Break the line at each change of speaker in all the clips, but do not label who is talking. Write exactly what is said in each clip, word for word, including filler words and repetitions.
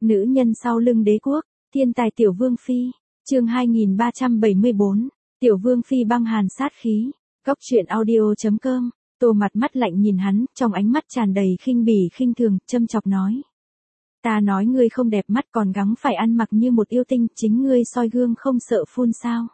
Nữ nhân sau lưng đế quốc, thiên tài tiểu vương phi, chương hai nghìn ba trăm bảy mươi bốn, tiểu vương phi băng hàn sát khí, cốc truyện audio chấm com, Tô mặt mắt lạnh nhìn hắn, trong ánh mắt tràn đầy khinh bỉ khinh thường, châm chọc nói. Ta nói ngươi không đẹp mắt còn gắng phải ăn mặc như một yêu tinh, chính ngươi soi gương không sợ phun sao.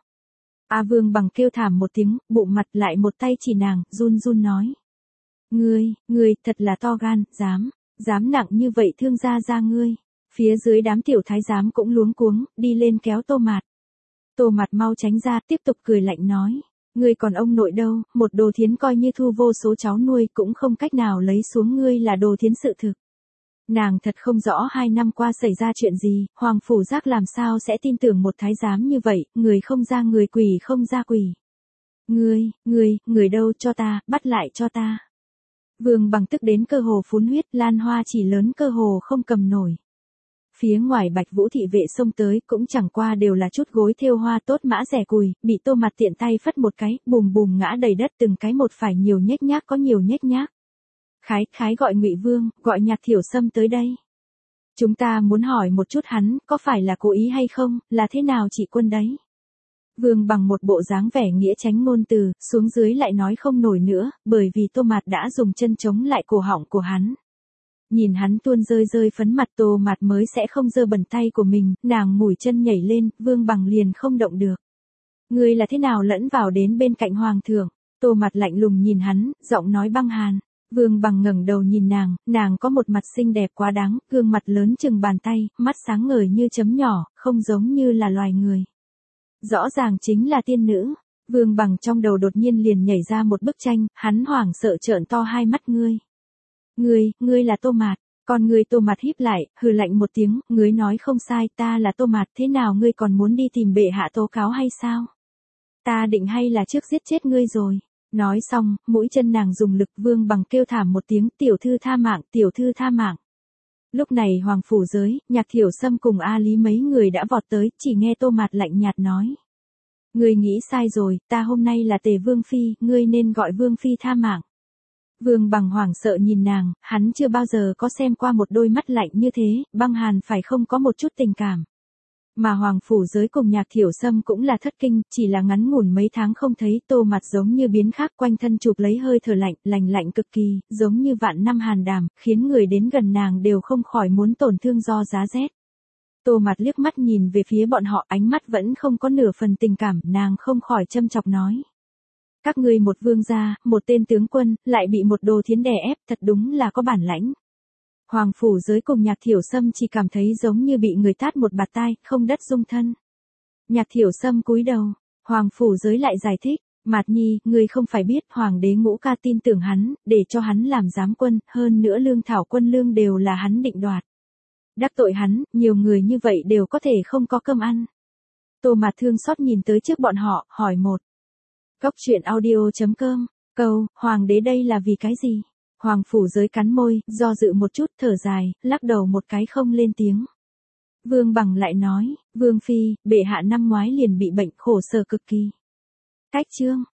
A Vương Bằng kêu thảm một tiếng, bụng mặt lại một tay chỉ nàng, run run nói. Ngươi, ngươi, thật là to gan, dám, dám nặng như vậy thương gia gia ngươi. Phía dưới đám tiểu thái giám cũng luống cuống, đi lên kéo Tô Mạt. Tô Mạt mau tránh ra, tiếp tục cười lạnh nói. Ngươi còn ông nội đâu, một đồ thiến coi như thu vô số cháu nuôi cũng không cách nào lấy xuống ngươi là đồ thiến sự thực. Nàng thật không rõ hai năm qua xảy ra chuyện gì, Hoàng Phủ Giác làm sao sẽ tin tưởng một thái giám như vậy, người không ra người quỷ không ra quỷ. Ngươi, ngươi, người đâu cho ta, bắt lại cho ta. Vương Bằng tức đến cơ hồ phun huyết, Lan Hoa chỉ lớn cơ hồ không cầm nổi. Phía ngoài Bạch Vũ thị vệ xông tới cũng chẳng qua đều là chút gối thêu hoa tốt mã rẻ cùi, bị Tô Mặt tiện tay phất một cái, bùm bùm ngã đầy đất từng cái một phải nhiều nhếch nhác có nhiều nhếch nhác. Khái, khái gọi Ngụy Vương, gọi Nhạc Thiểu Sâm tới đây. Chúng ta muốn hỏi một chút hắn, có phải là cố ý hay không, là thế nào chị quân đấy? Vương Bằng một bộ dáng vẻ nghĩa tránh ngôn từ, xuống dưới lại nói không nổi nữa, bởi vì Tô Mạt đã dùng chân chống lại cổ họng của hắn. Nhìn hắn tuôn rơi rơi phấn mặt, Tô Mạt mới sẽ không giơ bẩn tay của mình, nàng mủi chân nhảy lên, Vương Bằng liền không động được. Ngươi là thế nào lẫn vào đến bên cạnh hoàng thượng? Tô Mạt lạnh lùng nhìn hắn, giọng nói băng hàn. Vương Bằng ngẩng đầu nhìn nàng, nàng có một mặt xinh đẹp quá đáng, gương mặt lớn chừng bàn tay, mắt sáng ngời như chấm nhỏ, không giống như là loài người. Rõ ràng chính là tiên nữ. Vương Bằng trong đầu đột nhiên liền nhảy ra một bức tranh, hắn hoảng sợ trợn to hai mắt. Ngươi. Ngươi, ngươi là Tô Mạt. Còn ngươi Tô Mạt híp lại, hừ lạnh một tiếng, ngươi nói không sai, ta là Tô Mạt, thế nào ngươi còn muốn đi tìm bệ hạ tố cáo hay sao? Ta định hay là trước giết chết ngươi rồi. Nói xong, mũi chân nàng dùng lực, Vương Bằng kêu thảm một tiếng, tiểu thư tha mạng, tiểu thư tha mạng. Lúc này Hoàng Phủ giới, Nhạc Thiểu Sâm cùng A Lý mấy người đã vọt tới, chỉ nghe Tô Mạt lạnh nhạt nói. Ngươi nghĩ sai rồi, ta hôm nay là Tề Vương Phi, ngươi nên gọi Vương Phi tha mạng. Vương Bằng hoảng sợ nhìn nàng, hắn chưa bao giờ có xem qua một đôi mắt lạnh như thế, băng hàn phải không có một chút tình cảm. Mà Hoàng Phủ giới cùng Nhạc Thiểu Sâm cũng là thất kinh, chỉ là ngắn ngủn mấy tháng không thấy, Tô Mạt giống như biến khác, quanh thân chụp lấy hơi thở lạnh, lành lạnh cực kỳ, giống như vạn năm hàn đàm, khiến người đến gần nàng đều không khỏi muốn tổn thương do giá rét. Tô Mạt liếc mắt nhìn về phía bọn họ, ánh mắt vẫn không có nửa phần tình cảm, nàng không khỏi châm chọc nói. Các ngươi một vương gia, một tên tướng quân, lại bị một đồ thiến đè ép, thật đúng là có bản lãnh. Hoàng Phủ giới cùng Nhạc Thiểu Sâm chỉ cảm thấy giống như bị người tát một bạt tai, không đất dung thân. Nhạc Thiểu Sâm cúi đầu, Hoàng Phủ giới lại giải thích, Mạt Nhi, ngươi không phải biết Hoàng đế Ngũ Ca tin tưởng hắn, để cho hắn làm giám quân, hơn nữa lương thảo quân lương đều là hắn định đoạt. Đắc tội hắn, nhiều người như vậy đều có thể không có cơm ăn. Tô Mạt thương xót nhìn tới trước bọn họ, hỏi một. Cốc truyện audio chấm com, câu, Hoàng đế đây là vì cái gì? Hoàng Phủ giới cắn môi, do dự một chút, thở dài, lắc đầu một cái không lên tiếng. Vương Bằng lại nói, Vương Phi, bệ hạ năm ngoái liền bị bệnh khổ sở cực kỳ. Cách chương.